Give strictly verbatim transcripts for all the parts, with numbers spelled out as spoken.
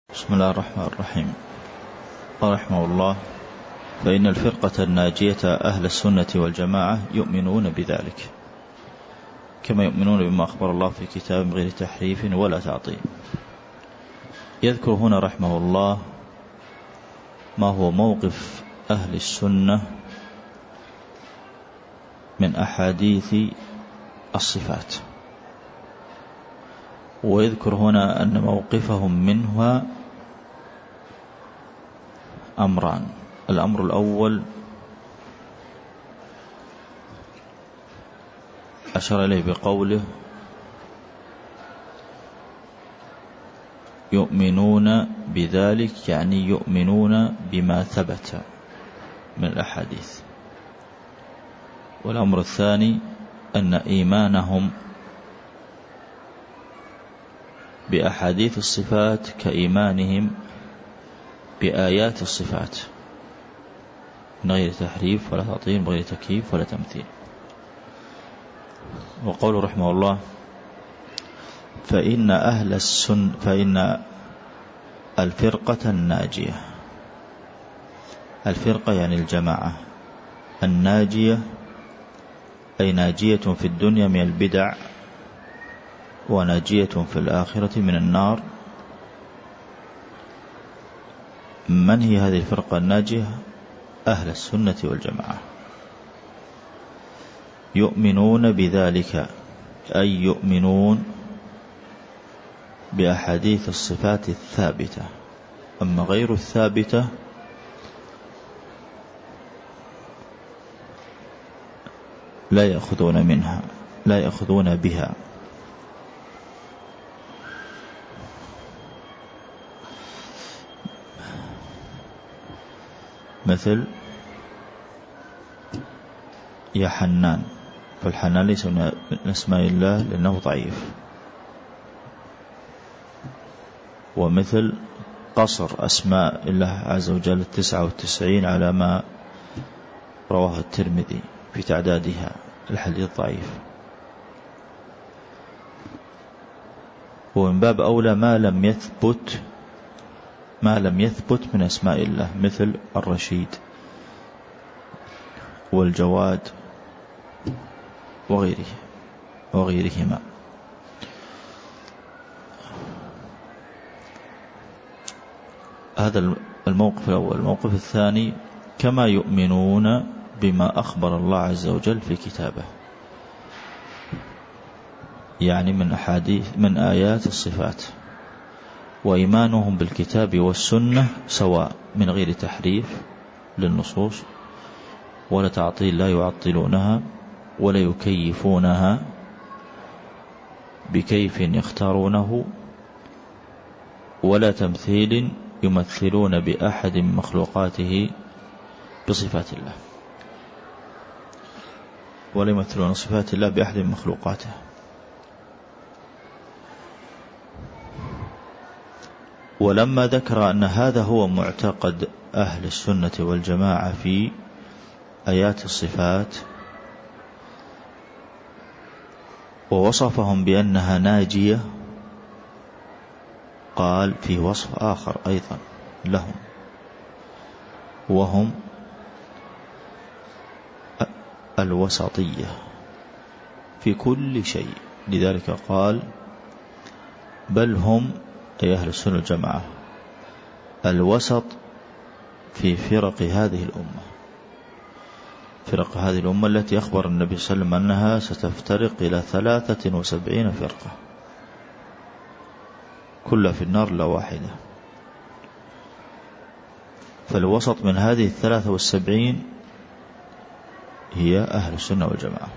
بسم الله الرحمن الرحيم. قال رحمه الله: فإن الفرقة الناجية أهل السنة والجماعة يؤمنون بذلك كما يؤمنون بما أخبر الله في كتاب غير تحريف ولا تعطيل. يذكر هنا رحمه الله ما هو موقف أهل السنة من أحاديث الصفات، ويذكر هنا أن موقفهم منها أمران. الأمر الأول أشار إليه بقوله: يؤمنون بذلك، يعني يؤمنون بما ثبت من الأحاديث. والأمر الثاني أن إيمانهم بأحاديث الصفات كإيمانهم بآيات الصفات من غير تحريف ولا تعطيل، من غير تكييف ولا تمثيل. وقول رحمه الله: فإن أهل السنة فإن الفرقة الناجية، الفرقة يعني الجماعة، الناجية أي ناجية في الدنيا من البدع، وناجية في الآخرة من النار. من هي هذه الفرقة الناجية؟ أهل السنة والجماعة. يؤمنون بذلك أي يؤمنون بأحاديث الصفات الثابتة، أما غير الثابتة لا يأخذون منها، لا يأخذون بها. مثل يا حنان، فالحنان ليس من اسماء الله لأنه ضعيف. ومثل قصر أسماء الله عز وجل التسعة والتسعين على ما رواه الترمذي في تعدادها، الحديث ضعيف. ومن باب أولى ما لم يثبت ما لم يثبت من أسماء الله، مثل الرشيد والجواد وغيره وغيرهما. هذا الموقف الأول. الموقف الثاني: كما يؤمنون بما أخبر الله عز وجل في كتابه، يعني من أحاديث من آيات الصفات. وإيمانهم بالكتاب والسنة سواء، من غير تحريف للنصوص ولا تعطيل، لا يعطلونها ولا يكيفونها بكيف يختارونه، ولا تمثيل يمثلون بأحد من مخلوقاته بصفات الله، ولا يمثلون صفات الله بأحد من مخلوقاته. ولما ذكر أن هذا هو معتقد أهل السنة والجماعة في آيات الصفات، ووصفهم بأنها ناجية، قال في وصف آخر أيضا لهم، وهم الوسطية في كل شيء. لذلك قال: بل هم أي أهل السنة والجماعة الوسط في فرق هذه الأمة، فرق هذه الأمة التي أخبر النبي صلى الله عليه وسلم أنها ستفترق إلى ثلاثة وسبعين فرقة، كلها في النار لا واحدة. فالوسط من هذه الثلاثة والسبعين هي أهل السنة والجماعة.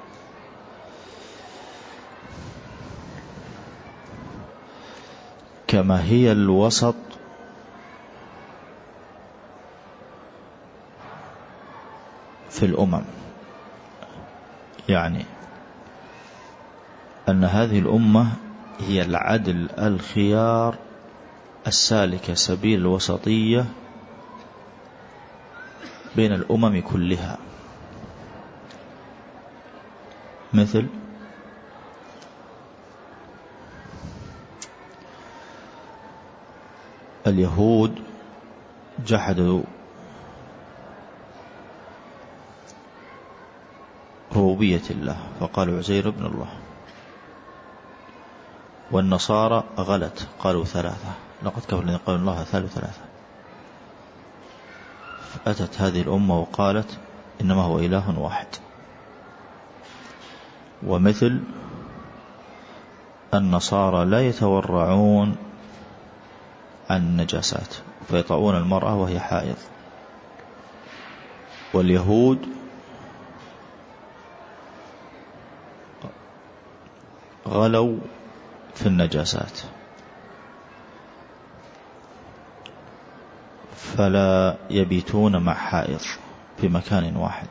كما هي الوسط في الأمم، يعني أن هذه الأمة هي العدل الخيار السالك سبيل الوسطية بين الأمم كلها. مثل اليهود جحدوا ربوبية الله فقالوا عزير ابن الله، والنصارى غلت قالوا ثلاثة، لقد كفر الذين قالوا الله ثالث ثلاثة. فأتت هذه الأمة وقالت إنما هو إله واحد. ومثل النصارى لا يتورعون عن النجاسات فيطؤون المرأة وهي حائض، واليهود غلوا في النجاسات فلا يبيتون مع حائض في مكان واحد،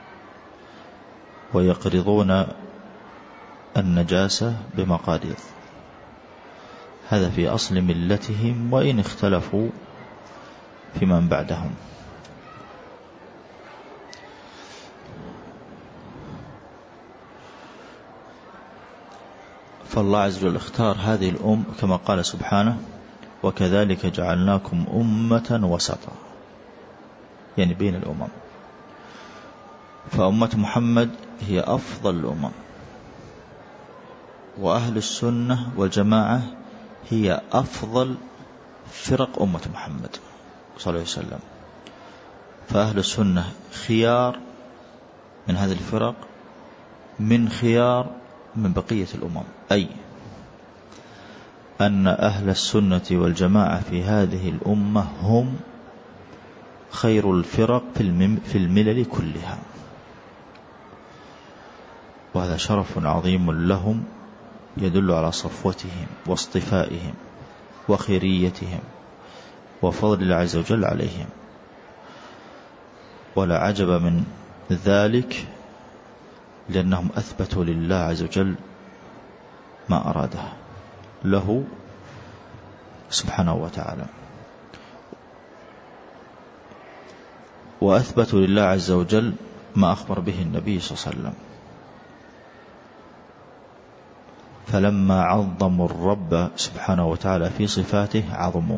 ويقرضون النجاسة بمقاريض. هذا في أصل ملتهم، وإن اختلفوا في من بعدهم. فالله عز وجل اختار هذه الأم كما قال سبحانه: وكذلك جعلناكم أمة وسطا، يعني بين الأمم. فأمة محمد هي أفضل الأمم، وأهل السنة والجماعة هي أفضل فرق أمة محمد صلى الله عليه وسلم. فأهل السنة خيار من هذه الفرق من خيار من بقية الأمم، أي أن أهل السنة والجماعة في هذه الأمة هم خير الفرق في الملل كلها، وهذا شرف عظيم لهم يدل على صفوتهم واصطفائهم وخيريتهم وفضل الله عز وجل عليهم. ولا عجب من ذلك، لأنهم أثبتوا لله عز وجل ما أراده له سبحانه وتعالى، وأثبتوا لله عز وجل ما أخبر به النبي صلى الله عليه وسلم. فلما عظموا الرب سبحانه وتعالى في صفاته عظموا.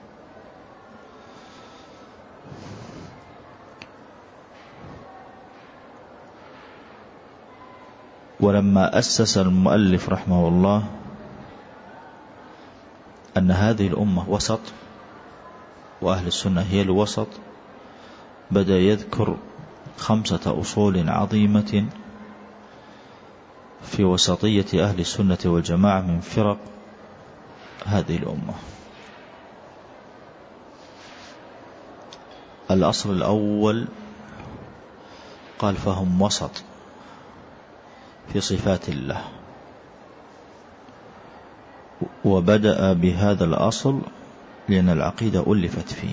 ولما أسس المؤلف رحمه الله أن هذه الأمة وسط وأهل السنة هي الوسط، بدأ يذكر خمسة أصول عظيمة في وسطية أهل السنة والجماعة من فرق هذه الأمة. الأصل الأول قال: فهم وسط في صفات الله. وبدأ بهذا الأصل لأن العقيدة ألفت فيه،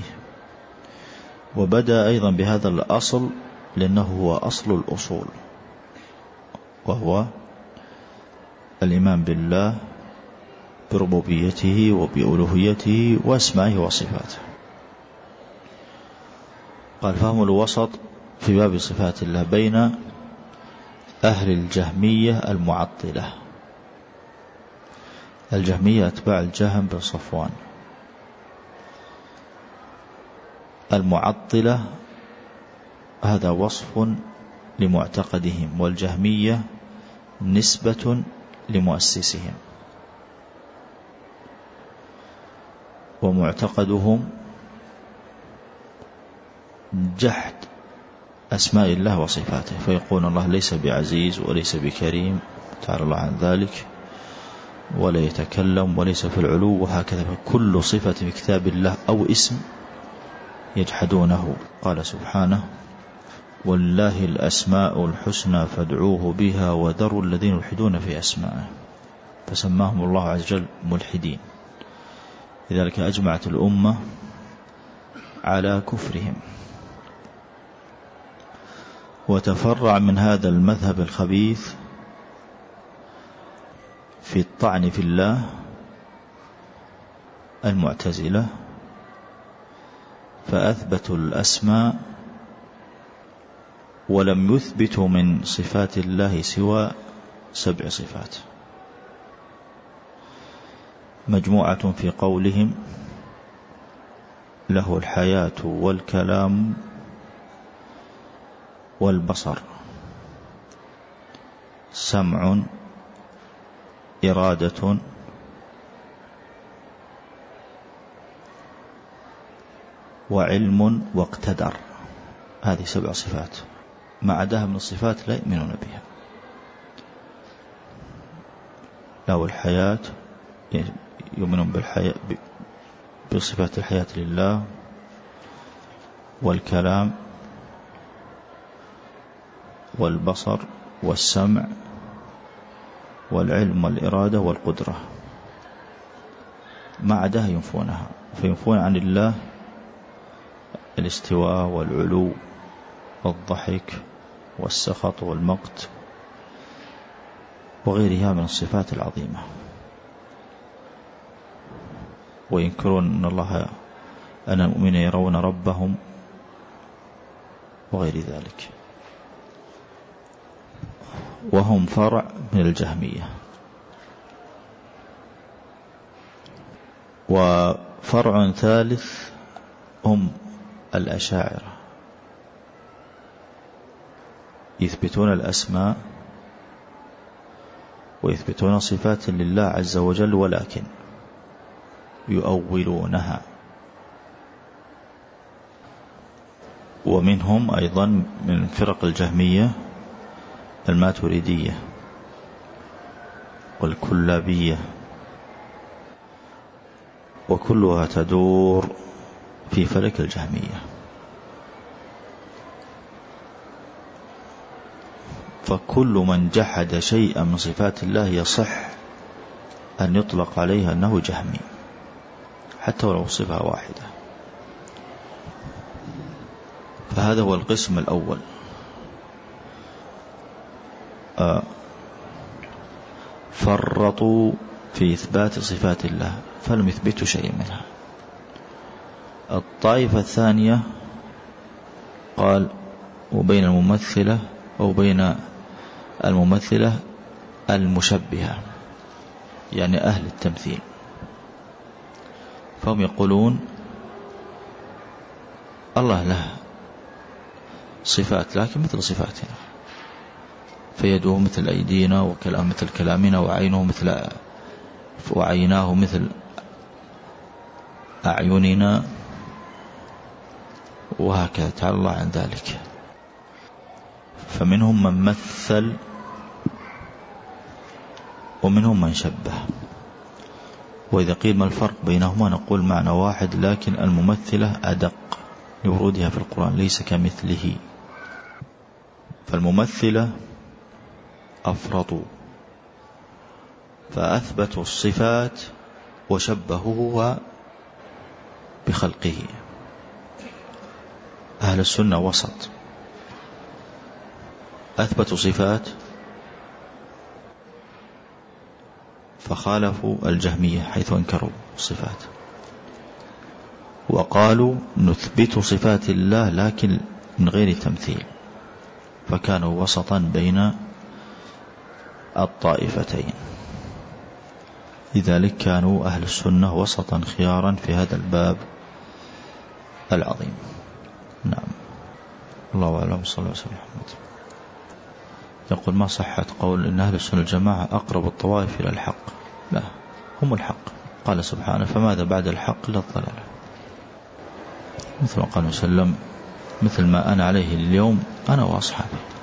وبدأ أيضا بهذا الأصل لأنه هو أصل الأصول، وهو الإيمان بالله بربوبيته وبألوهيته وأسمائه وصفاته. قال: فهم الوسط في باب صفات الله بين أهل الجهمية المعطلة. الجهمية أتباع الجهم بن صفوان، المعطلة هذا وصف لمعتقدهم، والجهمية نسبة لمؤسسهم، ومعتقدهم جحد أسماء الله وصفاته، فيقول الله ليس بعزيز وليس بكريم تعالى الله عن ذلك، ولا يتكلم وليس في العلو، وهكذا. فكل صفة في كتاب الله أو اسم يجحدونه. قال سبحانه: والله الأسماء الحسنى فادعوه بها وذروا الذين يلحدون في أسمائه. فسماهم الله عز وجل ملحدين، لذلك أجمعت الأمة على كفرهم. وتفرع من هذا المذهب الخبيث في الطعن في الله المعتزلة، فأثبتوا الأسماء ولم يثبتوا من صفات الله سوى سبع صفات. مجموعة في قولهم له الحياة والكلام والبصر، سمع، إرادة، وعلم، واقتدر. هذه سبع صفات، ما عداها من الصفات لا يؤمنون بها. له الحياة، يؤمنون بالحياة بصفات الحياة لله، والكلام، والبصر، والسمع، والعلم، والإرادة، والقدرة. ما عداها ينفونها، فينفون عن الله الاستواء والعلو والضحك والسخط والمقت وغيرها من الصفات العظيمة، وينكرون أن الله أن المؤمنين يرون ربهم وغير ذلك. وهم فرع من الجهمية. وفرع ثالث هم الأشاعرة، يثبتون الأسماء ويثبتون صفات لله عز وجل، ولكن يؤولونها. ومنهم أيضا من فرق الجهمية الماتريدية والكلابية، وكلها تدور في فلك الجهمية. فكل من جحد شيئا من صفات الله يصح أن يطلق عليه أنه جهمي، حتى ولو صفة واحدة. فهذا هو القسم الأول. آه فرطوا في إثبات صفات الله فلم يثبتوا شيء منها. الطائفة الثانية قال وبين الممثلة أو بين الممثلة المشبهة، يعني أهل التمثيل، فهم يقولون الله له صفات لكن مثل صفاتنا، فيده مثل أيدينا، وكلام مثل كلامنا، وعينه مثل وعيناه مثل أعيننا، وهكذا تعالى الله عن ذلك. فمنهم من مثل ومنهم من شبه. وإذا قيل ما الفرق بينهما نقول معنى واحد، لكن الممثلة أدق لورودها في القرآن، ليس كمثله. فالممثلة أفرطوا فأثبتوا الصفات وشبهوها بخلقه. أهل السنة وسط، أثبتوا صفات فخالفوا الجهمية حيث انكروا الصفات، وقالوا نثبت صفات الله لكن من غير تمثيل، فكانوا وسطا بين الطائفتين. لذلك كانوا أهل السنة وسطا خيارا في هذا الباب العظيم. نعم، الله أعلم. صلى الله عليه وسلم. يقول ما صحة قول إن أهل السنة الجماعة أقرب الطوائف إلى الحق؟ لا، هم الحق. قال سبحانه فماذا بعد الحق إلا الضلال. مثل ما قال وسلم مثل ما أنا عليه اليوم أنا وأصحابي.